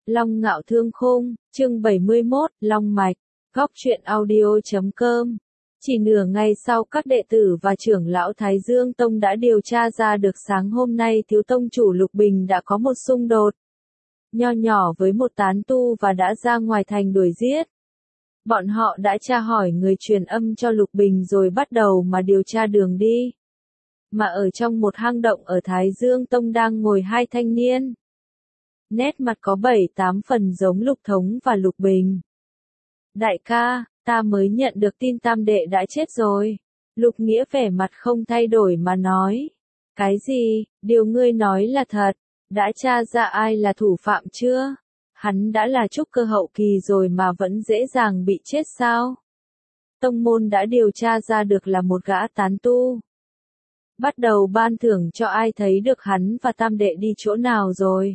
Long Ngạo Thương Khung, chương 71, Long Mạch, Góc truyện audio.com. Chỉ nửa ngày sau các đệ tử và trưởng lão Thái Dương Tông đã điều tra ra được sáng hôm nay thiếu tông chủ Lục Bình đã có một xung đột nho nhỏ với một tán tu và đã ra ngoài thành đuổi giết. Bọn họ đã tra hỏi người truyền âm cho Lục Bình rồi bắt đầu mà điều tra đường đi. Mà ở trong một hang động ở Thái Dương Tông đang ngồi hai thanh niên. Nét mặt có 7-8 phần giống Lục Thống và Lục Bình. Đại ca, ta mới nhận được tin tam đệ đã chết rồi. Lục Nghĩa vẻ mặt không thay đổi mà nói. Cái gì, điều ngươi nói là thật, đã tra ra ai là thủ phạm chưa? Hắn đã là trúc cơ hậu kỳ rồi mà vẫn dễ dàng bị chết sao? Tông môn đã điều tra ra được là một gã tán tu. Bắt đầu ban thưởng cho ai thấy được hắn và tam đệ đi chỗ nào rồi.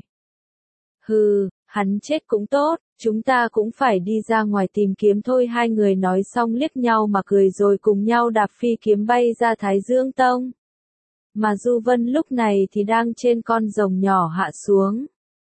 Hừ, hắn chết cũng tốt, chúng ta cũng phải đi ra ngoài tìm kiếm thôi. Hai người nói xong liếc nhau mà cười rồi cùng nhau đạp phi kiếm bay ra Thái Dương Tông. Mà Du Vân lúc này thì đang trên con rồng nhỏ hạ xuống.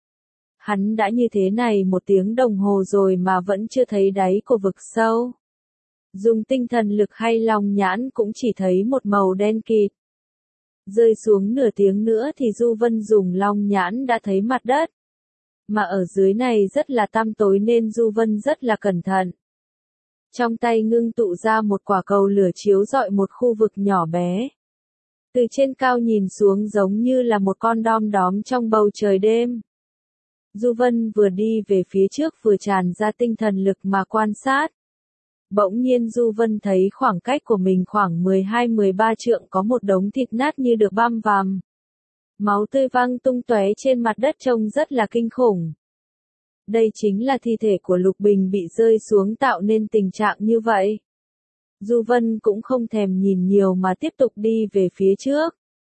Hắn đã như thế này 1 tiếng đồng hồ rồi mà vẫn chưa thấy đáy của vực sâu. Dùng tinh thần lực hay lòng nhãn cũng chỉ thấy một màu đen kịt. Rơi xuống nửa tiếng nữa thì Du Vân dùng long nhãn đã thấy mặt đất. Mà ở dưới này rất là tăm tối nên Du Vân rất là cẩn thận. Trong tay ngưng tụ ra một quả cầu lửa chiếu rọi một khu vực nhỏ bé. Từ trên cao nhìn xuống giống như là một con đom đóm trong bầu trời đêm. Du Vân vừa đi về phía trước vừa tràn ra tinh thần lực mà quan sát. Bỗng nhiên Du Vân thấy khoảng cách của mình khoảng 12-13 trượng có một đống thịt nát như được băm vằm. Máu tươi văng tung tóe trên mặt đất trông rất là kinh khủng. Đây chính là thi thể của Lục Bình bị rơi xuống tạo nên tình trạng như vậy. Du Vân cũng không thèm nhìn nhiều mà tiếp tục đi về phía trước.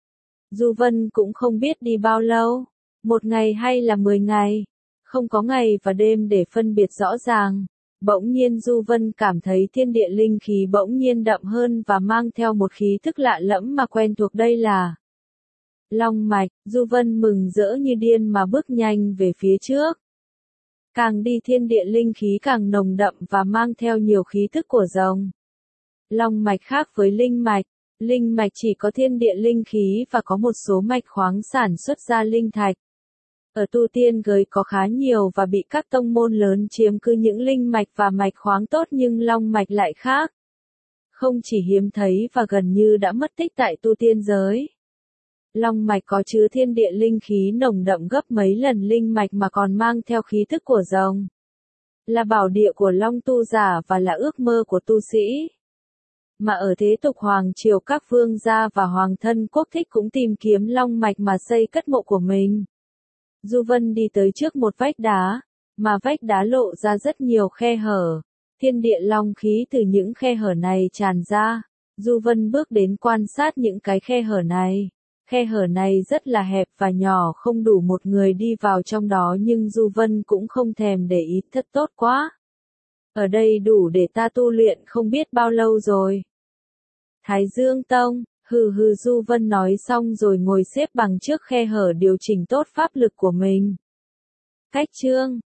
Du Vân cũng không biết đi bao lâu, 1 ngày hay là 10 ngày, không có ngày và đêm để phân biệt rõ ràng. Bỗng nhiên Du Vân cảm thấy thiên địa linh khí bỗng nhiên đậm hơn và mang theo một khí thức lạ lẫm mà quen thuộc. Đây là Long Mạch. Du Vân mừng rỡ như điên mà bước nhanh về phía trước. Càng đi thiên địa linh khí càng nồng đậm và mang theo nhiều khí thức của rồng. Long Mạch khác với linh mạch chỉ có thiên địa linh khí và có một số mạch khoáng sản xuất ra linh thạch. Ở tu tiên giới có khá nhiều và bị các tông môn lớn chiếm cứ những linh mạch và mạch khoáng tốt, nhưng Long Mạch lại khác. Không chỉ hiếm thấy và gần như đã mất tích tại tu tiên giới. Long Mạch có chứa thiên địa linh khí nồng đậm gấp mấy lần linh mạch mà còn mang theo khí thức của rồng. Là bảo địa của Long tu giả và là ước mơ của tu sĩ. Mà ở thế tục hoàng triều các vương gia và hoàng thân quốc thích cũng tìm kiếm Long Mạch mà xây cất mộ của mình. Du Vân đi tới trước một vách đá, mà vách đá lộ ra rất nhiều khe hở. Thiên địa long khí từ những khe hở này tràn ra. Du Vân bước đến quan sát những cái khe hở này. Khe hở này rất là hẹp và nhỏ, không đủ một người đi vào trong đó, nhưng Du Vân cũng không thèm để ý, thật tốt quá. Ở đây đủ để ta tu luyện không biết bao lâu rồi. Thái Dương Tông, hừ hừ, Du Vân nói xong rồi ngồi xếp bằng trước khe hở điều chỉnh tốt pháp lực của mình. Cách chương